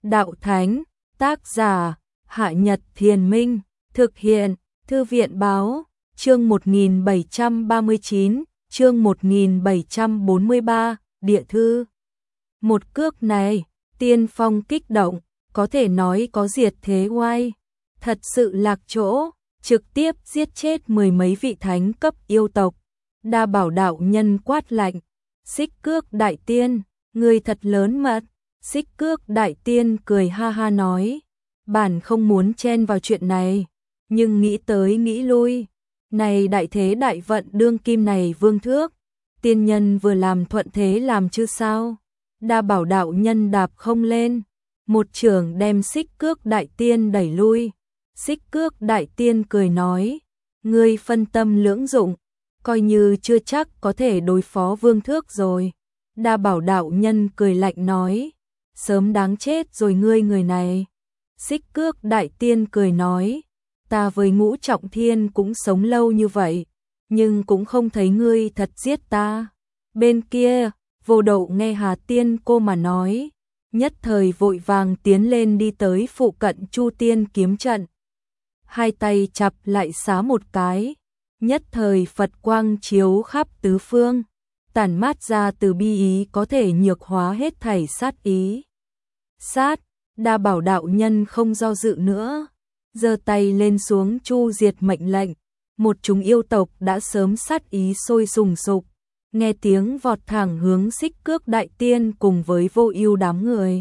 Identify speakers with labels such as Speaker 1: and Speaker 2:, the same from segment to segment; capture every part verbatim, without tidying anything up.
Speaker 1: đạo thánh, tác giả, Hạ Nhật Thiền Minh, thực hiện, Thư viện Báo, chương một nghìn bảy trăm ba mươi chín, chương một nghìn bảy trăm bốn mươi ba, địa thư. Một cước này, tiên phong kích động, có thể nói có diệt thế oai, thật sự lạc chỗ, trực tiếp giết chết mười mấy vị thánh cấp yêu tộc. Đa Bảo đạo nhân quát lạnh, Xích Cước đại tiên, người thật lớn mật. Xích Cước đại tiên cười ha ha nói, bản không muốn chen vào chuyện này, nhưng nghĩ tới nghĩ lui, này đại thế đại vận đương kim này vương thước, tiên nhân vừa làm thuận thế làm chứ sao. Đa Bảo đạo nhân đạp không lên, một chưởng đem Xích Cước đại tiên đẩy lui. Xích Cước đại tiên cười nói, ngươi phân tâm lưỡng dụng, coi như chưa chắc có thể đối phó vương thước rồi. Đa Bảo đạo nhân cười lạnh nói, sớm đáng chết rồi ngươi người này. Xích Cước đại tiên cười nói, ta với Ngũ Trọng Thiên cũng sống lâu như vậy, nhưng cũng không thấy ngươi thật giết ta. Bên kia, Vô Đậu nghe Hà Tiên cô mà nói, nhất thời vội vàng tiến lên đi tới phụ cận Chu Tiên kiếm trận. Hai tay chập lại xá một cái, nhất thời Phật quang chiếu khắp tứ phương, tản mát ra từ bi ý có thể nhược hóa hết thảy sát ý. Sát, Đa Bảo đạo nhân không do dự nữa, giơ tay lên xuống chu diệt mệnh lệnh, một chúng yêu tộc đã sớm sát ý sôi sùng sục, nghe tiếng vọt thẳng hướng Xích Cước đại tiên cùng với Vô Ưu đám người.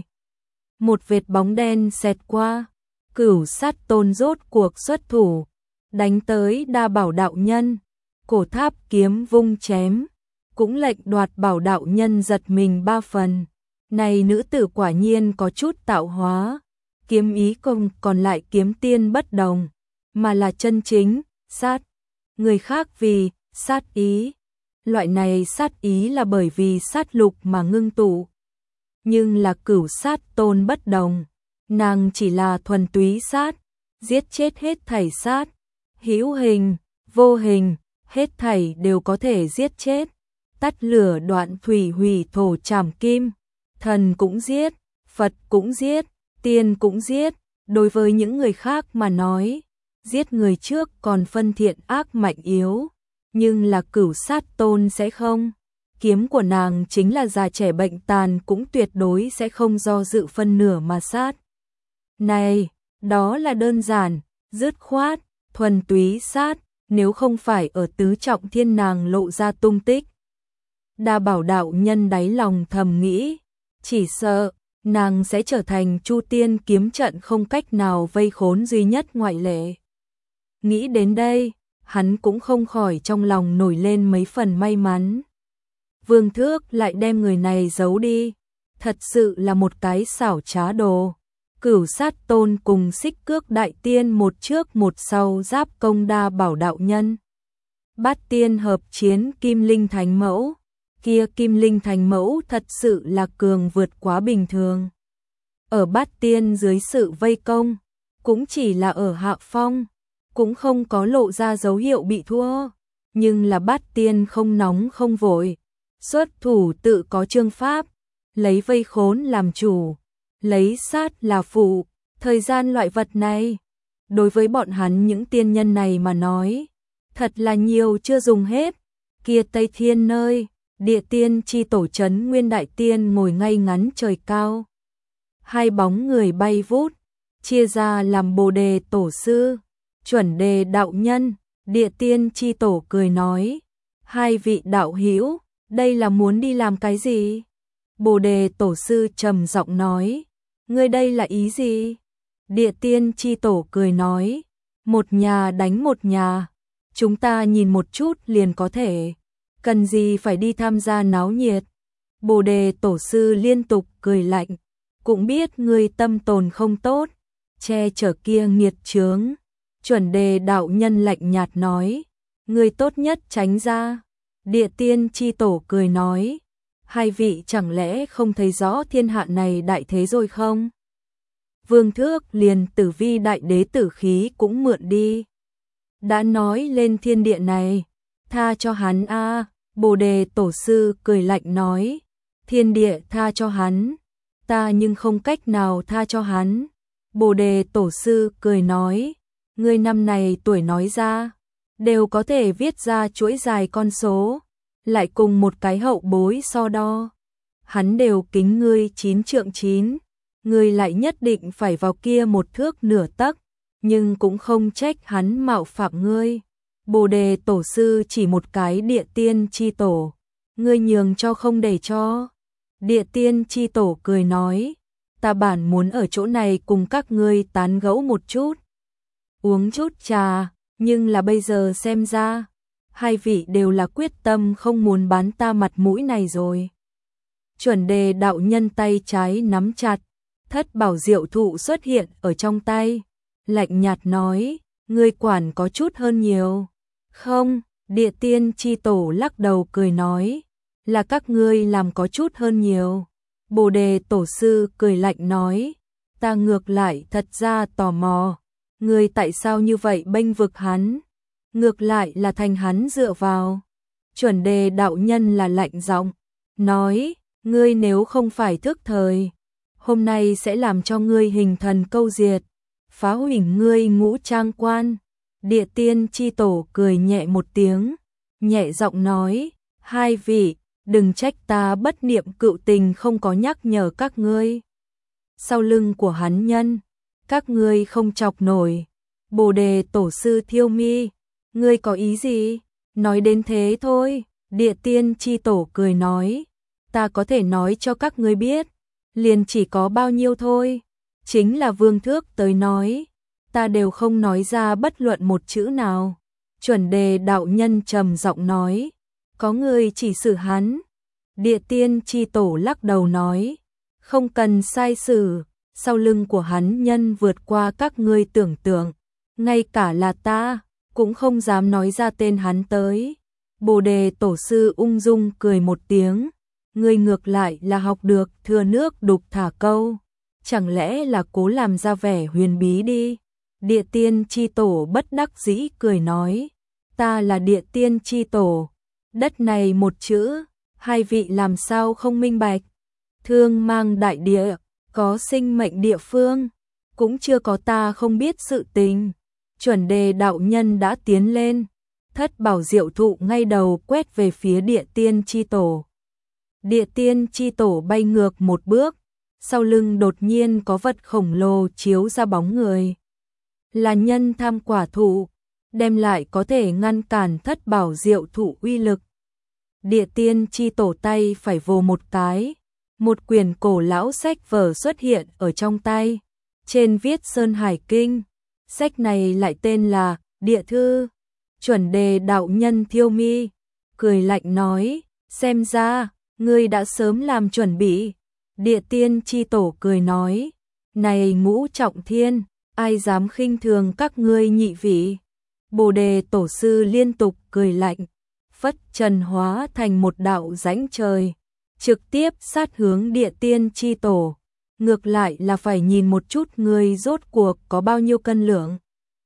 Speaker 1: Một vệt bóng đen xẹt qua, Cửu Sát Tôn rốt cuộc xuất thủ, đánh tới Đa Bảo đạo nhân, cổ tháp kiếm vung chém, cũng lệnh đoạt Bảo đạo nhân giật mình ba phần. Này nữ tử quả nhiên có chút tạo hóa, kiếm ý công còn lại kiếm tiên bất đồng, mà là chân chính, sát. Người khác vì, sát ý. Loại này sát ý là bởi vì sát lục mà ngưng tụ. Nhưng là Cửu Sát Tôn bất đồng, nàng chỉ là thuần túy sát, giết chết hết thảy sát. Hữu hình, vô hình, hết thảy đều có thể giết chết. Tắt lửa đoạn thủy hủy thổ trảm kim. Thần cũng giết, Phật cũng giết, tiên cũng giết. Đối với những người khác mà nói, giết người trước còn phân thiện ác mạnh yếu, nhưng là Cửu Sát Tôn sẽ không. Kiếm của nàng chính là già trẻ bệnh tàn cũng tuyệt đối sẽ không do dự phân nửa mà sát. Này, đó là đơn giản, dứt khoát, thuần túy sát, nếu không phải ở tứ trọng thiên nàng lộ ra tung tích. Đa Bảo đạo nhân đáy lòng thầm nghĩ, chỉ sợ nàng sẽ trở thành Chu Tiên kiếm trận không cách nào vây khốn duy nhất ngoại lệ. Nghĩ đến đây, hắn cũng không khỏi trong lòng nổi lên mấy phần may mắn. Vương Thước lại đem người này giấu đi, thật sự là một cái xảo trá đồ. Cửu Sát Tôn cùng Xích Cước đại tiên một trước một sau giáp công Đa Bảo đạo nhân. Bát tiên hợp chiến Kim Linh Thánh Mẫu. Kia Kim Linh Thánh Mẫu thật sự là cường vượt quá bình thường. Ở bát tiên dưới sự vây công, cũng chỉ là ở hạ phong, cũng không có lộ ra dấu hiệu bị thua. Nhưng là bát tiên không nóng không vội, xuất thủ tự có chương pháp, lấy vây khốn làm chủ, lấy sát là phụ. Thời gian loại vật này, đối với bọn hắn những tiên nhân này mà nói, thật là nhiều chưa dùng hết. Kia Tây Thiên nơi, địa tiên chi tổ trấn Nguyên Đại Tiên ngồi ngay ngắn trời cao. Hai bóng người bay vút, chia ra làm Bồ Đề tổ sư, Chuẩn Đề đạo nhân. Địa tiên chi tổ cười nói, hai vị đạo hữu, đây là muốn đi làm cái gì? Bồ Đề tổ sư trầm giọng nói, ngươi đây là ý gì? Địa tiên chi tổ cười nói, một nhà đánh một nhà, chúng ta nhìn một chút liền có thể, cần gì phải đi tham gia náo nhiệt. Bồ Đề tổ sư liên tục cười lạnh, cũng biết ngươi tâm tồn không tốt, che chở kia nghiệt chướng. Chuẩn Đề đạo nhân lạnh nhạt nói, ngươi tốt nhất tránh ra. Địa tiên chi tổ cười nói, hai vị chẳng lẽ không thấy rõ thiên hạ này đại thế rồi không? Vương Thước liền Tử Vi đại đế tử khí cũng mượn đi. Đã nói lên thiên địa này, tha cho hắn a. Bồ Đề tổ sư cười lạnh nói, thiên địa tha cho hắn, ta nhưng không cách nào tha cho hắn. Bồ đề tổ sư cười nói, ngươi năm này tuổi nói ra, đều có thể viết ra chuỗi dài con số, lại cùng một cái hậu bối so đo. Hắn đều kính ngươi chín trượng chín, ngươi lại nhất định phải vào kia một thước nửa tấc, nhưng cũng không trách hắn mạo phạm ngươi. Bồ đề tổ sư chỉ một cái địa tiên chi tổ, ngươi nhường cho không để cho. Địa tiên chi tổ cười nói, ta bản muốn ở chỗ này cùng các ngươi tán gẫu một chút, uống chút trà, nhưng là bây giờ xem ra, hai vị đều là quyết tâm không muốn bán ta mặt mũi này rồi. Chuẩn đề đạo nhân tay trái nắm chặt, thất bảo diệu thụ xuất hiện ở trong tay, lạnh nhạt nói, ngươi quản có chút hơn nhiều. Không, địa tiên chi tổ lắc đầu cười nói, là các ngươi làm có chút hơn nhiều. Bồ đề tổ sư cười lạnh nói, ta ngược lại thật ra tò mò, ngươi tại sao như vậy bênh vực hắn, ngược lại là thành hắn dựa vào. Chuẩn đề đạo nhân là lạnh giọng, nói, ngươi nếu không phải thức thời, hôm nay sẽ làm cho ngươi hình thần câu diệt, phá hủy ngươi ngũ trang quan. Địa tiên chi tổ cười nhẹ một tiếng, nhẹ giọng nói, hai vị, đừng trách ta bất niệm cựu tình không có nhắc nhở các ngươi. Sau lưng của hắn nhân, các ngươi không chọc nổi. Bồ đề tổ sư thiêu mi, ngươi có ý gì? Nói đến thế thôi. Địa tiên chi tổ cười nói, ta có thể nói cho các ngươi biết, liền chỉ có bao nhiêu thôi, chính là vương thước tới nói, ta đều không nói ra bất luận một chữ nào. Chuẩn đề đạo nhân trầm giọng nói, có người chỉ xử hắn. Địa tiên chi tổ lắc đầu nói, không cần sai xử, sau lưng của hắn nhân vượt qua các ngươi tưởng tượng, ngay cả là ta cũng không dám nói ra tên hắn tới. Bồ đề tổ sư ung dung cười một tiếng, ngươi ngược lại là học được thừa nước đục thả câu, chẳng lẽ là cố làm ra vẻ huyền bí đi. Địa tiên chi tổ bất đắc dĩ cười nói, ta là địa tiên chi tổ, đất này một chữ, hai vị làm sao không minh bạch. Thương mang đại địa, có sinh mệnh địa phương, cũng chưa có ta không biết sự tình. Chuẩn đề đạo nhân đã tiến lên, thất bảo diệu thụ ngay đầu quét về phía địa tiên chi tổ. Địa tiên chi tổ bay ngược một bước, sau lưng đột nhiên có vật khổng lồ chiếu ra bóng người. Là nhân tham quả thụ, đem lại có thể ngăn cản thất bảo diệu thụ uy lực. Địa tiên chi tổ tay phải vồ một cái, một quyển cổ lão sách vở xuất hiện ở trong tay, trên viết Sơn Hải Kinh, sách này lại tên là Địa Thư. Chuẩn đề đạo nhân thiêu mi, cười lạnh nói, xem ra, ngươi đã sớm làm chuẩn bị. Địa tiên chi tổ cười nói, này ngũ trọng thiên, ai dám khinh thường các ngươi nhị vị. Bồ đề tổ sư liên tục cười lạnh, phất trần hóa thành một đạo rãnh trời, trực tiếp sát hướng địa tiên chi tổ. Ngược lại là phải nhìn một chút ngươi rốt cuộc có bao nhiêu cân lượng.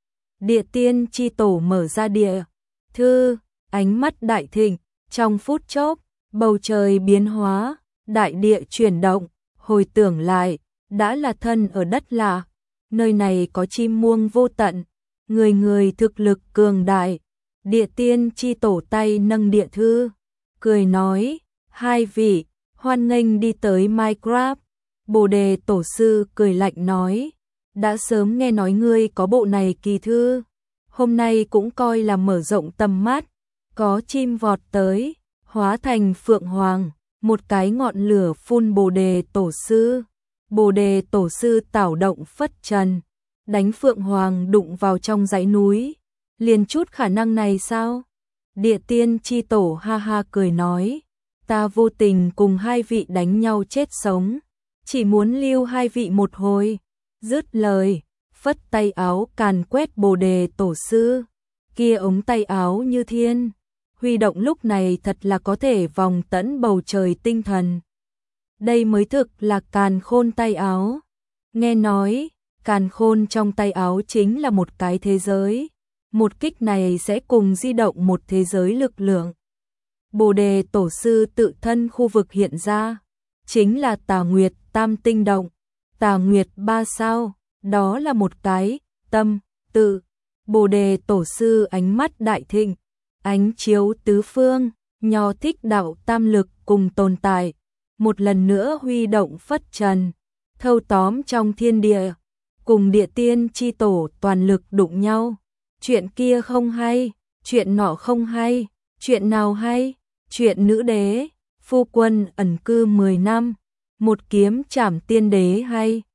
Speaker 1: Địa tiên chi tổ mở ra địa thư, ánh mắt đại thịnh, trong phút chốc, bầu trời biến hóa, đại địa chuyển động, hồi tưởng lại, đã là thân ở đất lạ, nơi này có chim muông vô tận, người người thực lực cường đại. Địa tiên chi tổ tay nâng địa thư, cười nói, hai vị, hoan nghênh đi tới Minecraft. Bồ đề tổ sư cười lạnh nói, đã sớm nghe nói ngươi có bộ này kỳ thư, hôm nay cũng coi là mở rộng tầm mắt. Có chim vọt tới, hóa thành phượng hoàng, một cái ngọn lửa phun bồ đề tổ sư. Bồ đề tổ sư tảo động phất trần, đánh phượng hoàng đụng vào trong dãy núi. Liền chút khả năng này sao? Địa tiên chi tổ ha ha cười nói, ta vô tình cùng hai vị đánh nhau chết sống, chỉ muốn lưu hai vị một hồi. Dứt lời, phất tay áo càn quét bồ đề tổ sư, kia ống tay áo như thiên, huy động lúc này thật là có thể vòng tẫn bầu trời tinh thần. Đây mới thực là càn khôn tay áo. Nghe nói, càn khôn trong tay áo chính là một cái thế giới. Một kích này sẽ cùng di động một thế giới lực lượng. Bồ đề tổ sư tự thân khu vực hiện ra, chính là Tà Nguyệt Tam Tinh Động, Tà Nguyệt ba sao, đó là một cái tâm tự. Bồ đề tổ sư ánh mắt đại thịnh, ánh chiếu tứ phương, Nho Thích Đạo tam lực cùng tồn tại, một lần nữa huy động phất trần, thâu tóm trong thiên địa, cùng địa tiên chi tổ toàn lực đụng nhau. Chuyện kia không hay, chuyện nọ không hay, chuyện nào hay? Chuyện nữ đế, phu quân ẩn cư mười năm, một kiếm trảm tiên đế hay?